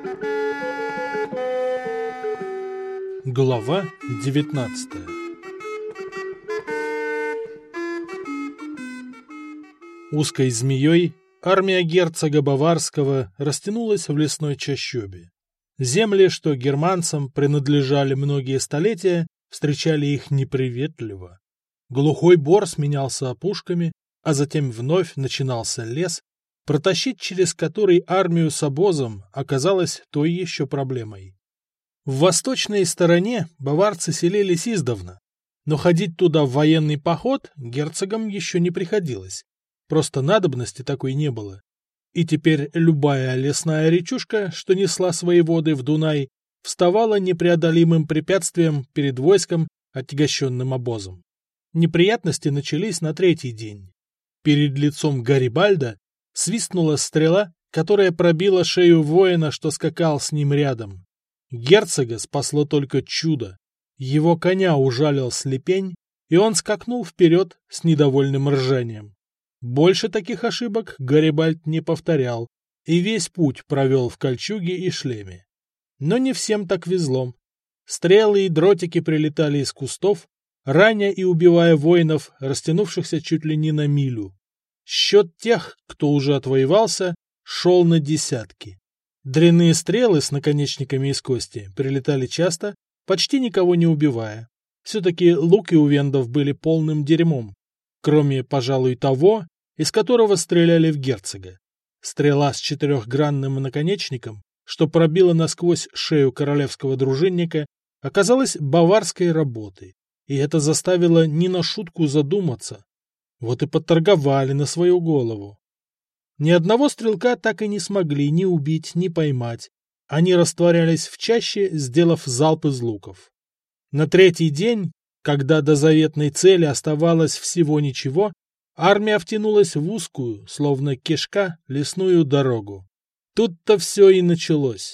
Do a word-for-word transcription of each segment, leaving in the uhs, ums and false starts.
Глава девятнадцатая. Узкой змеей армия герцога Баварского растянулась в лесной чащобе. Земли, что германцам принадлежали многие столетия, встречали их неприветливо. Глухой бор сменялся опушками, а затем вновь начинался лес, протащить через который армию с обозом оказалось той еще проблемой. В восточной стороне баварцы селились издавна, но ходить туда в военный поход герцогам еще не приходилось. Просто надобности такой не было. И теперь любая лесная речушка, что несла свои воды в Дунай, вставала непреодолимым препятствием перед войском, отягощенным обозом. Неприятности начались на третий день. Перед лицом Гарибальда свистнула стрела, которая пробила шею воина, что скакал с ним рядом. Герцога спасло только чудо. Его коня ужалил слепень, и он скакнул вперед с недовольным ржанием. Больше таких ошибок Гарибальд не повторял, и весь путь провел в кольчуге и шлеме. Но не всем так везло. Стрелы и дротики прилетали из кустов, раня и убивая воинов, растянувшихся чуть ли не на милю. Счет тех, кто уже отвоевался, шел на десятки. Дряные стрелы с наконечниками из кости прилетали часто, почти никого не убивая. Все-таки луки у вендов были полным дерьмом, кроме, пожалуй, того, из которого стреляли в герцога. Стрела с четырехгранным наконечником, что пробила насквозь шею королевского дружинника, оказалась баварской работой, и это заставило не на шутку задуматься. Вот и подторговали на свою голову. Ни одного стрелка так и не смогли ни убить, ни поймать. Они растворялись в чаще, сделав залп из луков. На третий день, когда до заветной цели оставалось всего ничего, армия втянулась в узкую, словно кишка, лесную дорогу. Тут-то все и началось.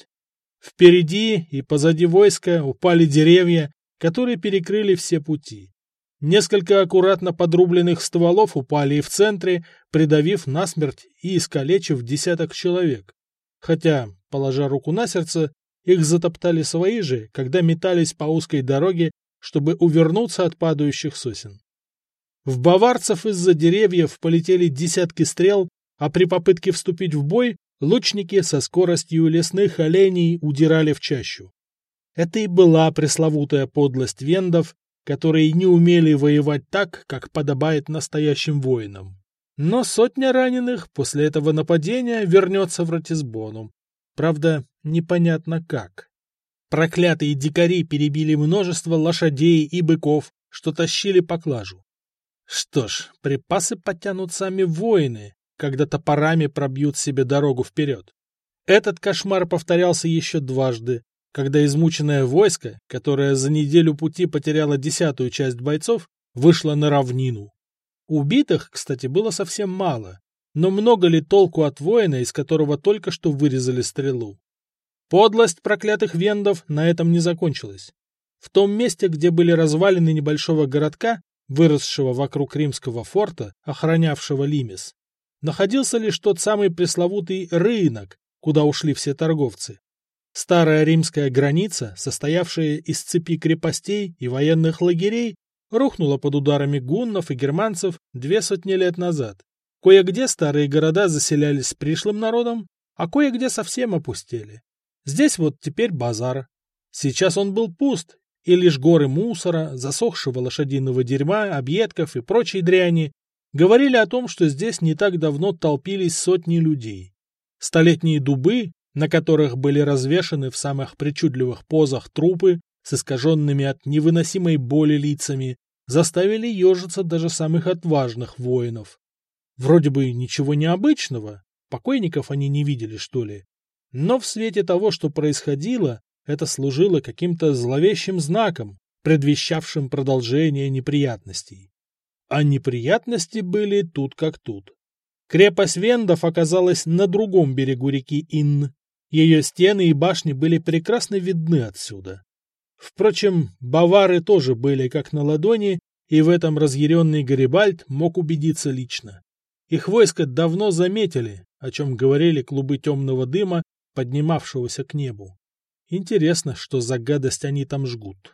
Впереди и позади войска упали деревья, которые перекрыли все пути. Несколько аккуратно подрубленных стволов упали и в центре, придавив насмерть и искалечив десяток человек. Хотя, положа руку на сердце, их затоптали свои же, когда метались по узкой дороге, чтобы увернуться от падающих сосен. В баварцев из-за деревьев полетели десятки стрел, а при попытке вступить в бой лучники со скоростью лесных оленей удирали в чащу. Это и была пресловутая подлость вендов, которые не умели воевать так, как подобает настоящим воинам. Но сотня раненых после этого нападения вернется в Ратисбону. Правда, непонятно как. Проклятые дикари перебили множество лошадей и быков, что тащили поклажу. Что ж, припасы потянут сами воины, когда топорами пробьют себе дорогу вперед. Этот кошмар повторялся еще дважды, когда измученное войско, которое за неделю пути потеряло десятую часть бойцов, вышло на равнину. Убитых, кстати, было совсем мало, но много ли толку от воина, из которого только что вырезали стрелу? Подлость проклятых вендов на этом не закончилась. В том месте, где были развалины небольшого городка, выросшего вокруг римского форта, охранявшего Лимес, находился лишь тот самый пресловутый рынок, куда ушли все торговцы. Старая римская граница, состоявшая из цепи крепостей и военных лагерей, рухнула под ударами гуннов и германцев две сотни лет назад. Кое-где старые города заселялись пришлым народом, а кое-где совсем опустели. Здесь вот теперь базар. Сейчас он был пуст, и лишь горы мусора, засохшего лошадиного дерьма, объедков и прочей дряни говорили о том, что здесь не так давно толпились сотни людей. Столетние дубы, на которых были развешаны в самых причудливых позах трупы с искаженными от невыносимой боли лицами, заставили ежиться даже самых отважных воинов. Вроде бы ничего необычного, покойников они не видели, что ли. Но в свете того, что происходило, это служило каким-то зловещим знаком, предвещавшим продолжение неприятностей. А неприятности были тут как тут. Крепость вендов оказалась на другом берегу реки Инн. Ее стены и башни были прекрасно видны отсюда. Впрочем, бавары тоже были как на ладони, и в этом разъяренный Гарибальд мог убедиться лично. Их войско давно заметили, о чем говорили клубы темного дыма, поднимавшегося к небу. Интересно, что за гадость они там жгут.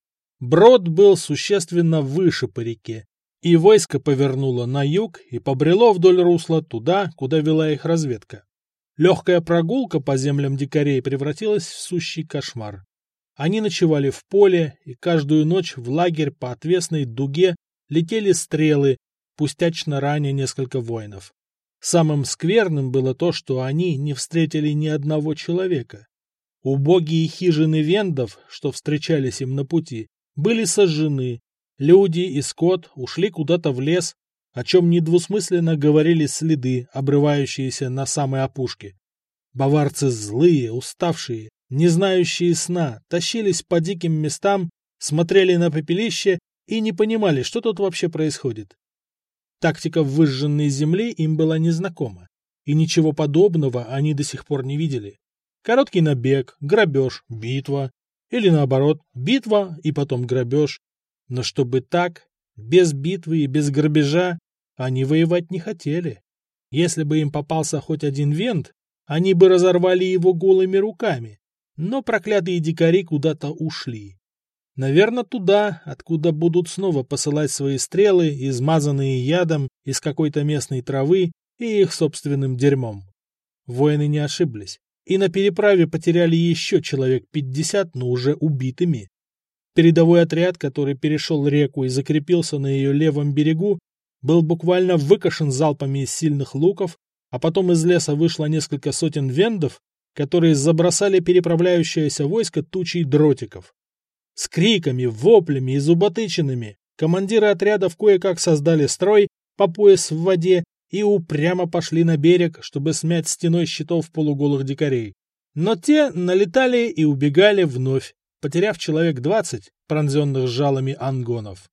Брод был существенно выше по реке, и войско повернуло на юг и побрело вдоль русла туда, куда вела их разведка. Легкая прогулка по землям дикарей превратилась в сущий кошмар. Они ночевали в поле, и каждую ночь в лагерь по отвесной дуге летели стрелы, пустячно раня несколько воинов. Самым скверным было то, что они не встретили ни одного человека. Убогие хижины вендов, что встречались им на пути, были сожжены, люди и скот ушли куда-то в лес, о чем недвусмысленно говорили следы, обрывающиеся на самой опушке. Баварцы злые, уставшие, не знающие сна, тащились по диким местам, смотрели на пепелище и не понимали, что тут вообще происходит. Тактика выжженной земли им была незнакома, и ничего подобного они до сих пор не видели. Короткий набег, грабеж, битва, или наоборот, битва и потом грабеж. Но чтобы так, без битвы и без грабежа, они воевать не хотели. Если бы им попался хоть один вент, они бы разорвали его голыми руками. Но проклятые дикари куда-то ушли. Наверное, туда, откуда будут снова посылать свои стрелы, измазанные ядом из какой-то местной травы и их собственным дерьмом. Воины не ошиблись, и на переправе потеряли еще человек пятьдесят, но уже убитыми. Передовой отряд, который перешел реку и закрепился на ее левом берегу, был буквально выкошен залпами из сильных луков, а потом из леса вышло несколько сотен вендов, которые забросали переправляющееся войско тучей дротиков. С криками, воплями и зуботычинами командиры отрядов кое-как создали строй по пояс в воде и упрямо пошли на берег, чтобы смять стеной щитов полуголых дикарей. Но те налетали и убегали вновь, потеряв человек двадцать, пронзенных жалами ангонов.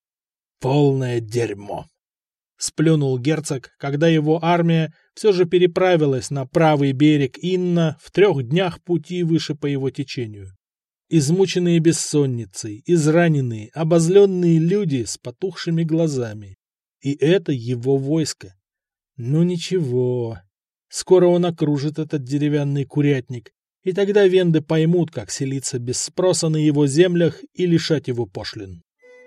«Полное дерьмо!» — сплюнул герцог, когда его армия все же переправилась на правый берег Инна в трех днях пути выше по его течению. Измученные бессонницей, израненные, обозленные люди с потухшими глазами. И это его войско. Ну ничего, скоро он окружит этот деревянный курятник, и тогда венды поймут, как селиться без спроса на его землях и лишать его пошлин.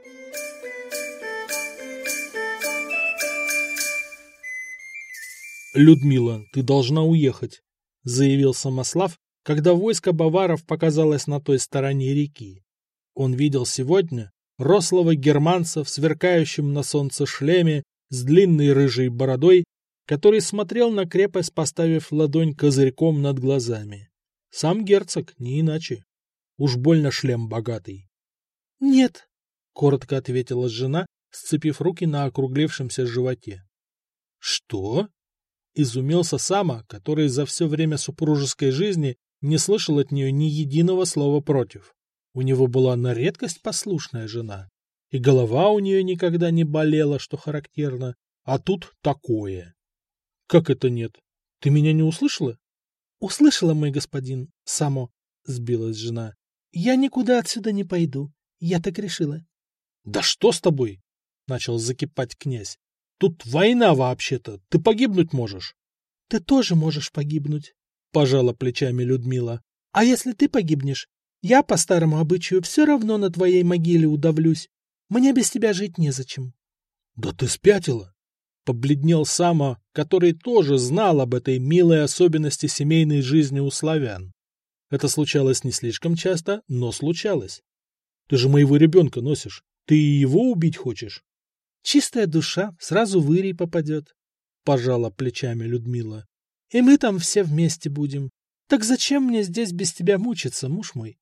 «Людмила, ты должна уехать», — заявил Самослав, когда войско баваров показалось на той стороне реки. Он видел сегодня рослого германца в сверкающем на солнце шлеме с длинной рыжей бородой, который смотрел на крепость, поставив ладонь козырьком над глазами. Сам герцог, не иначе. Уж больно шлем богатый. — Нет, — коротко ответила жена, сцепив руки на округлившемся животе. — Что? — изумился Сама, который за все время супружеской жизни не слышал от нее ни единого слова против. У него была на редкость послушная жена, и голова у нее никогда не болела, что характерно, а тут такое. — Как это нет? Ты меня не услышала? — Услышала, мой господин, Само, — сбилась жена. — Я никуда отсюда не пойду, я так решила. — Да что с тобой? — начал закипать князь. — Тут война вообще-то, ты погибнуть можешь. — Ты тоже можешь погибнуть, — пожала плечами Людмила. — А если ты погибнешь, я по старому обычаю все равно на твоей могиле удавлюсь. Мне без тебя жить незачем. — Да ты спятила! — побледнел Сама, который тоже знал об этой милой особенности семейной жизни у славян. Это случалось не слишком часто, но случалось. Ты же моего ребенка носишь, ты и его убить хочешь? — Чистая душа сразу в Ирий попадет, — пожала плечами Людмила. — И мы там все вместе будем. Так зачем мне здесь без тебя мучиться, муж мой?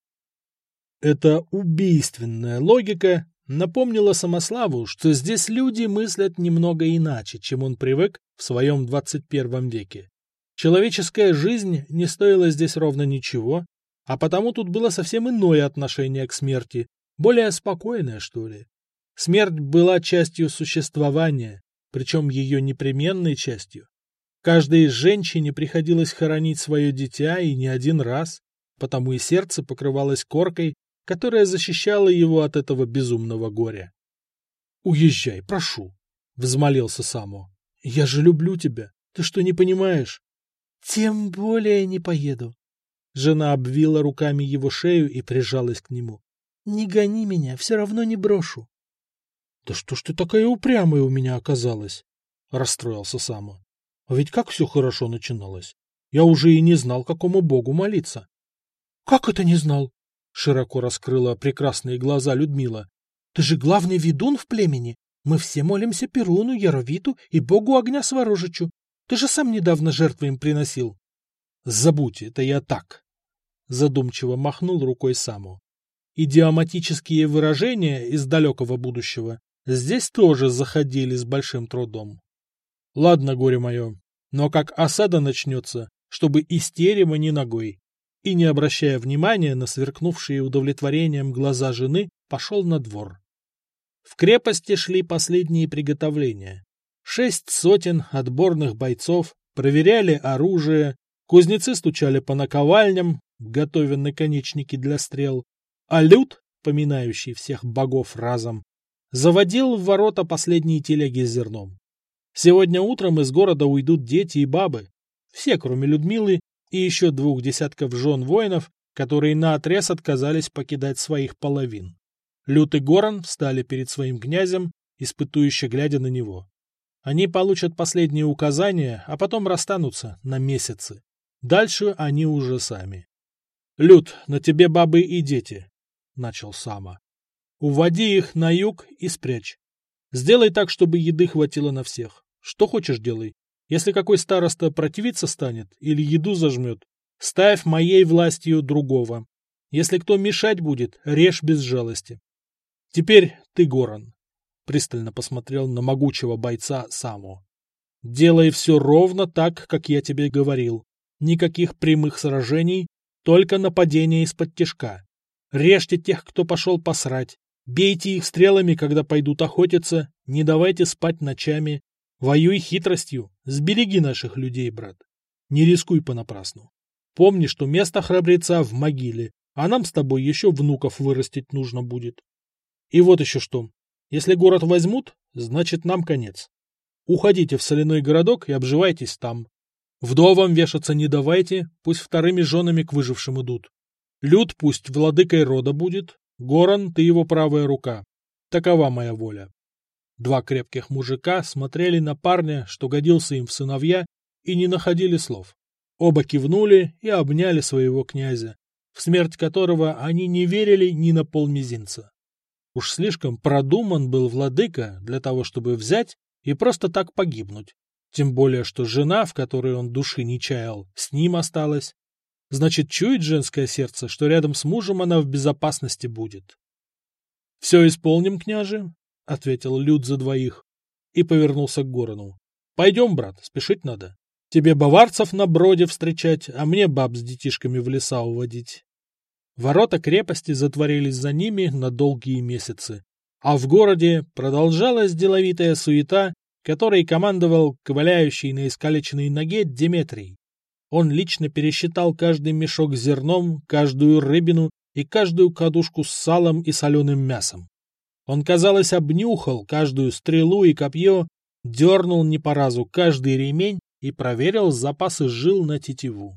Эта убийственная логика напомнила Самославу, что здесь люди мыслят немного иначе, чем он привык в своем двадцать первом веке. Человеческая жизнь не стоила здесь ровно ничего, а потому тут было совсем иное отношение к смерти, более спокойное, что ли. Смерть была частью существования, причем ее непременной частью. Каждой женщине приходилось хоронить свое дитя и не один раз, потому и сердце покрывалось коркой, которая защищала его от этого безумного горя. — Уезжай, прошу, — взмолился Само. — Я же люблю тебя, ты что, не понимаешь? Тем более не поеду. Жена обвила руками его шею и прижалась к нему. Не гони меня, все равно не брошу. Да что ж ты такая упрямая у меня оказалась? Расстроился Само. А ведь как все хорошо начиналось. Я уже и не знал, какому богу молиться. Как это не знал? Широко раскрыла прекрасные глаза Людмила. Ты же главный ведун в племени. Мы все молимся Перуну, Яровиту и богу огня Сварожичу. Ты же сам недавно жертвы им приносил. Забудь, это я так. Задумчиво махнул рукой Саму. Идиоматические выражения из далекого будущего здесь тоже заходили с большим трудом. Ладно, горе мое, но как осада начнется, чтобы из терема ни ногой. И, не обращая внимания на сверкнувшие удовлетворением глаза жены, пошел на двор. В крепости шли последние приготовления. Шесть сотен отборных бойцов проверяли оружие, кузнецы стучали по наковальням, готовя наконечники для стрел, а люд, поминающий всех богов разом, заводил в ворота последние телеги с зерном. Сегодня утром из города уйдут дети и бабы, все, кроме Людмилы и еще двух десятков жен воинов, которые наотрез отказались покидать своих половин. Люд и Горан встали перед своим князем, испытующе глядя на него. Они получат последние указания, а потом расстанутся на месяцы. Дальше они уже сами. — Люд, на тебе бабы и дети, — начал Сама. — Уводи их на юг и спрячь. Сделай так, чтобы еды хватило на всех. Что хочешь делай. Если какой староста противиться станет или еду зажмет, ставь моей властью другого. Если кто мешать будет, режь без жалости. Теперь ты, Горан. Пристально посмотрел на могучего бойца Саму. Делай все ровно так, как я тебе говорил. Никаких прямых сражений, только нападения из-под тишка. Режьте тех, кто пошел посрать. Бейте их стрелами, когда пойдут охотиться. Не давайте спать ночами. Воюй хитростью. Сбереги наших людей, брат. Не рискуй понапрасну. Помни, что место храбреца в могиле, а нам с тобой еще внуков вырастить нужно будет. И вот еще что. Если город возьмут, значит нам конец. Уходите в соляной городок и обживайтесь там. Вдовам вешаться не давайте, пусть вторыми женами к выжившим идут. Люд пусть владыкой рода будет, Горан, ты его правая рука. Такова моя воля. Два крепких мужика смотрели на парня, что годился им в сыновья, и не находили слов. Оба кивнули и обняли своего князя, в смерть которого они не верили ни на полмизинца. Уж слишком продуман был владыка для того, чтобы взять и просто так погибнуть. Тем более, что жена, в которой он души не чаял, с ним осталась. Значит, чует женское сердце, что рядом с мужем она в безопасности будет. — Все исполним, княже, — ответил Люд за двоих и повернулся к Горану. — Пойдем, брат, спешить надо. Тебе баварцев на броде встречать, а мне баб с детишками в леса уводить. Ворота крепости затворились за ними на долгие месяцы, а в городе продолжалась деловитая суета, которой командовал ковыляющий на искалеченной ноге Деметрий. Он лично пересчитал каждый мешок с зерном, каждую рыбину и каждую кадушку с салом и соленым мясом. Он, казалось, обнюхал каждую стрелу и копье, дернул не по разу каждый ремень и проверил запасы жил на тетиву.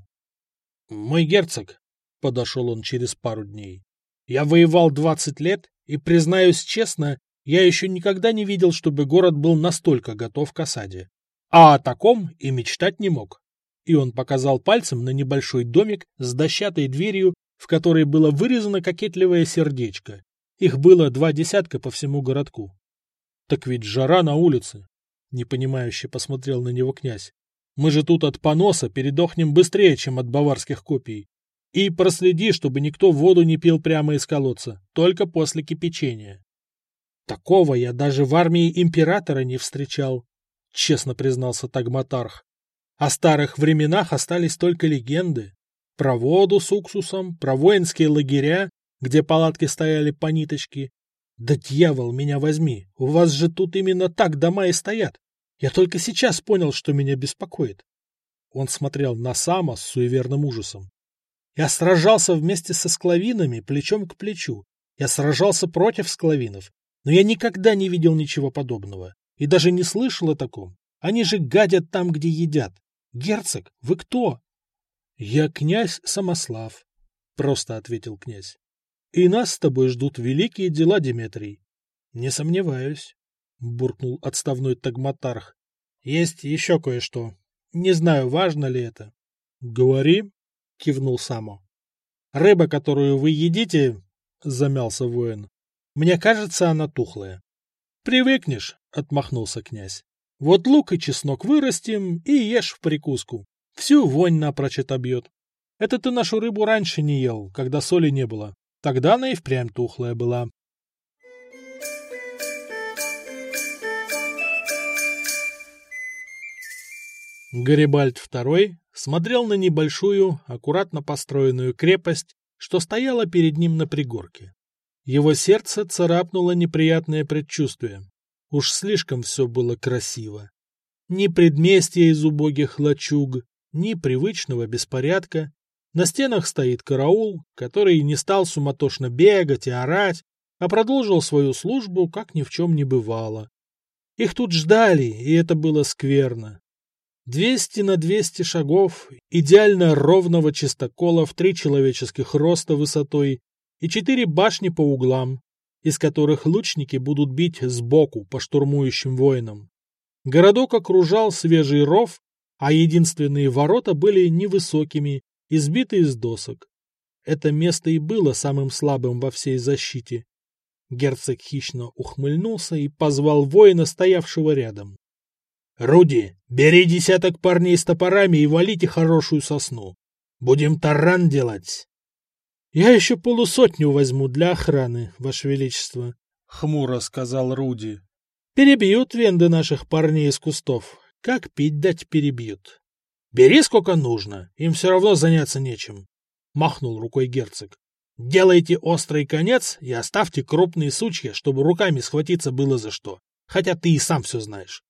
— Мой герцог, — подошел он через пару дней, — я воевал двадцать лет, и, признаюсь честно, я еще никогда не видел, чтобы город был настолько готов к осаде. А о таком и мечтать не мог. И он показал пальцем на небольшой домик с дощатой дверью, в которой было вырезано кокетливое сердечко. Их было два десятка по всему городку. — Так ведь жара на улице, — непонимающе посмотрел на него князь. — Мы же тут от поноса передохнем быстрее, чем от баварских копий. И проследи, чтобы никто воду не пил прямо из колодца, только после кипячения. Такого я даже в армии императора не встречал, — честно признался Тагматарх. О старых временах остались только легенды. Про воду с уксусом, про воинские лагеря, где палатки стояли по ниточке. Да дьявол, меня возьми, у вас же тут именно так дома и стоят. Я только сейчас понял, что меня беспокоит. Он смотрел на Сама с суеверным ужасом. Я сражался вместе со склавинами плечом к плечу. Я сражался против склавинов, но я никогда не видел ничего подобного и даже не слышал о таком. Они же гадят там, где едят. Герцог, вы кто? Я князь Самослав, просто ответил князь. И нас с тобой ждут великие дела, Деметрий. Не сомневаюсь, буркнул отставной тагматарх. Есть еще кое-что. Не знаю, важно ли это. Говори, кивнул Само. Рыба, которую вы едите, замялся воин. Мне кажется, она тухлая. Привыкнешь, отмахнулся князь. Вот лук и чеснок вырастим и ешь в прикуску. Всю вонь напрочь отобьет. Это ты нашу рыбу раньше не ел, когда соли не было. Тогда она и впрямь тухлая была. Гарибальд второй смотрел на небольшую, аккуратно построенную крепость, что стояла перед ним на пригорке. Его сердце царапнуло неприятное предчувствие. Уж слишком все было красиво. Ни предместья из убогих лачуг, ни привычного беспорядка. На стенах стоит караул, который не стал суматошно бегать и орать, а продолжил свою службу, как ни в чем не бывало. Их тут ждали, и это было скверно. Двести на двести шагов, идеально ровного чистокола в три человеческих роста высотой и четыре башни по углам, из которых лучники будут бить сбоку по штурмующим воинам. Городок окружал свежий ров, а единственные ворота были невысокими, избиты из досок. Это место и было самым слабым во всей защите. Герцог хищно ухмыльнулся и позвал воина, стоявшего рядом. — Руди, бери десяток парней с топорами и валите хорошую сосну. Будем таран делать. — Я еще полусотню возьму для охраны, Ваше Величество, — хмуро сказал Руди. — Перебьют венды наших парней из кустов. Как пить дать перебьют. — Бери сколько нужно, им все равно заняться нечем, — махнул рукой герцог. — Делайте острый конец и оставьте крупные сучья, чтобы руками схватиться было за что, хотя ты и сам все знаешь.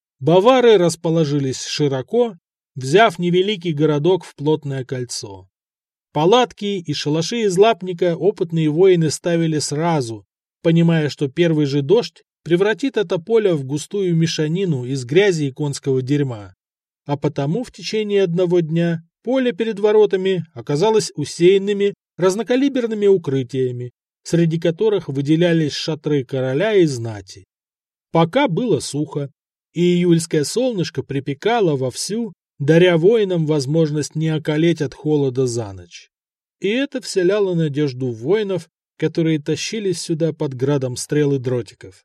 Бавары расположились широко, взяв невеликий городок в плотное кольцо. Палатки и шалаши из лапника опытные воины ставили сразу, понимая, что первый же дождь превратит это поле в густую мешанину из грязи и конского дерьма. А потому в течение одного дня поле перед воротами оказалось усеянными разнокалиберными укрытиями, среди которых выделялись шатры короля и знати. Пока было сухо, и июльское солнышко припекало вовсю, даря воинам возможность не околеть от холода за ночь. И это вселяло надежду в воинов, которые тащились сюда под градом стрел и дротиков.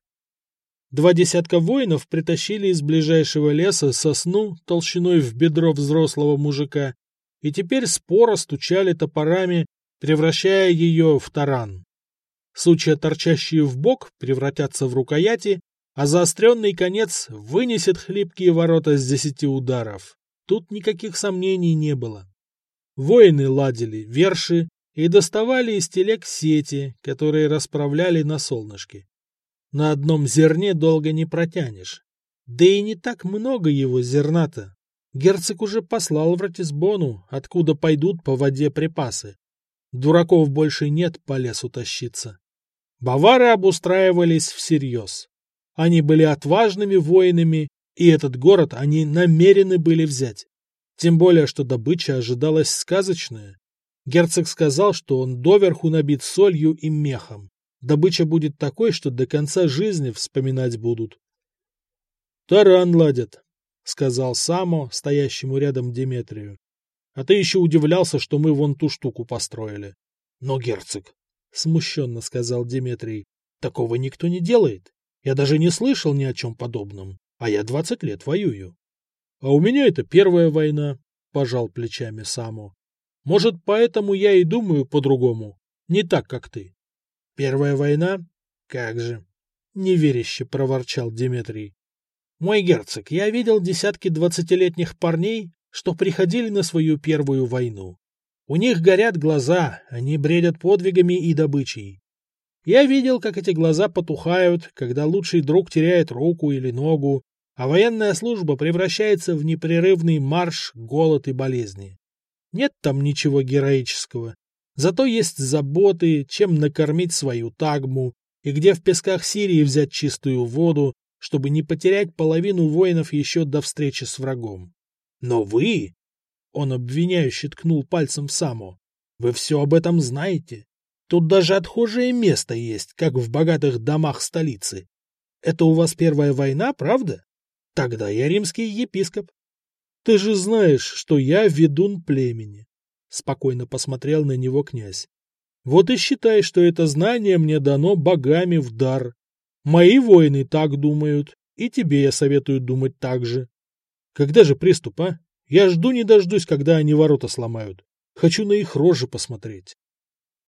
Два десятка воинов притащили из ближайшего леса сосну толщиной в бедро взрослого мужика и теперь споро стучали топорами, превращая ее в таран. Сучья, торчащие в бок, превратятся в рукояти, а заостренный конец вынесет хлипкие ворота с десяти ударов. Тут никаких сомнений не было. Воины ладили верши и доставали из телег сети, которые расправляли на солнышке. На одном зерне долго не протянешь. Да и не так много его зерна-то. Герцог уже послал в Ратисбону, откуда пойдут по воде припасы. Дураков больше нет по лесу тащиться. Бавары обустраивались всерьез. Они были отважными воинами, и этот город они намерены были взять. Тем более, что добыча ожидалась сказочная. Герцог сказал, что он доверху набит солью и мехом. Добыча будет такой, что до конца жизни вспоминать будут. — Таран ладят, — сказал Само, стоящему рядом Деметрию. — А ты еще удивлялся, что мы вон ту штуку построили. — Но, герцог, — смущенно сказал Деметрий, — такого никто не делает. Я даже не слышал ни о чем подобном, а я двадцать лет воюю. — А у меня это первая война, — пожал плечами Само. — Может, поэтому я и думаю по-другому, не так, как ты. — Первая война? Как же! — неверяще проворчал Деметрий. — Мой герцог, я видел десятки двадцатилетних парней, что приходили на свою первую войну. У них горят глаза, они бредят подвигами и добычей. Я видел, как эти глаза потухают, когда лучший друг теряет руку или ногу, а военная служба превращается в непрерывный марш, голод и болезни. Нет там ничего героического. Зато есть заботы, чем накормить свою тагму, и где в песках Сирии взять чистую воду, чтобы не потерять половину воинов еще до встречи с врагом. Но вы, он обвиняюще ткнул пальцем в Саму, вы все об этом знаете. Тут даже отхожее место есть, как в богатых домах столицы. Это у вас первая война, правда? Тогда я римский епископ. Ты же знаешь, что я ведун племени. Спокойно посмотрел на него князь. Вот и считай, что это знание мне дано богами в дар. Мои воины так думают, и тебе я советую думать так же. Когда же приступ, а? Я жду не дождусь, когда они ворота сломают. Хочу на их рожи посмотреть.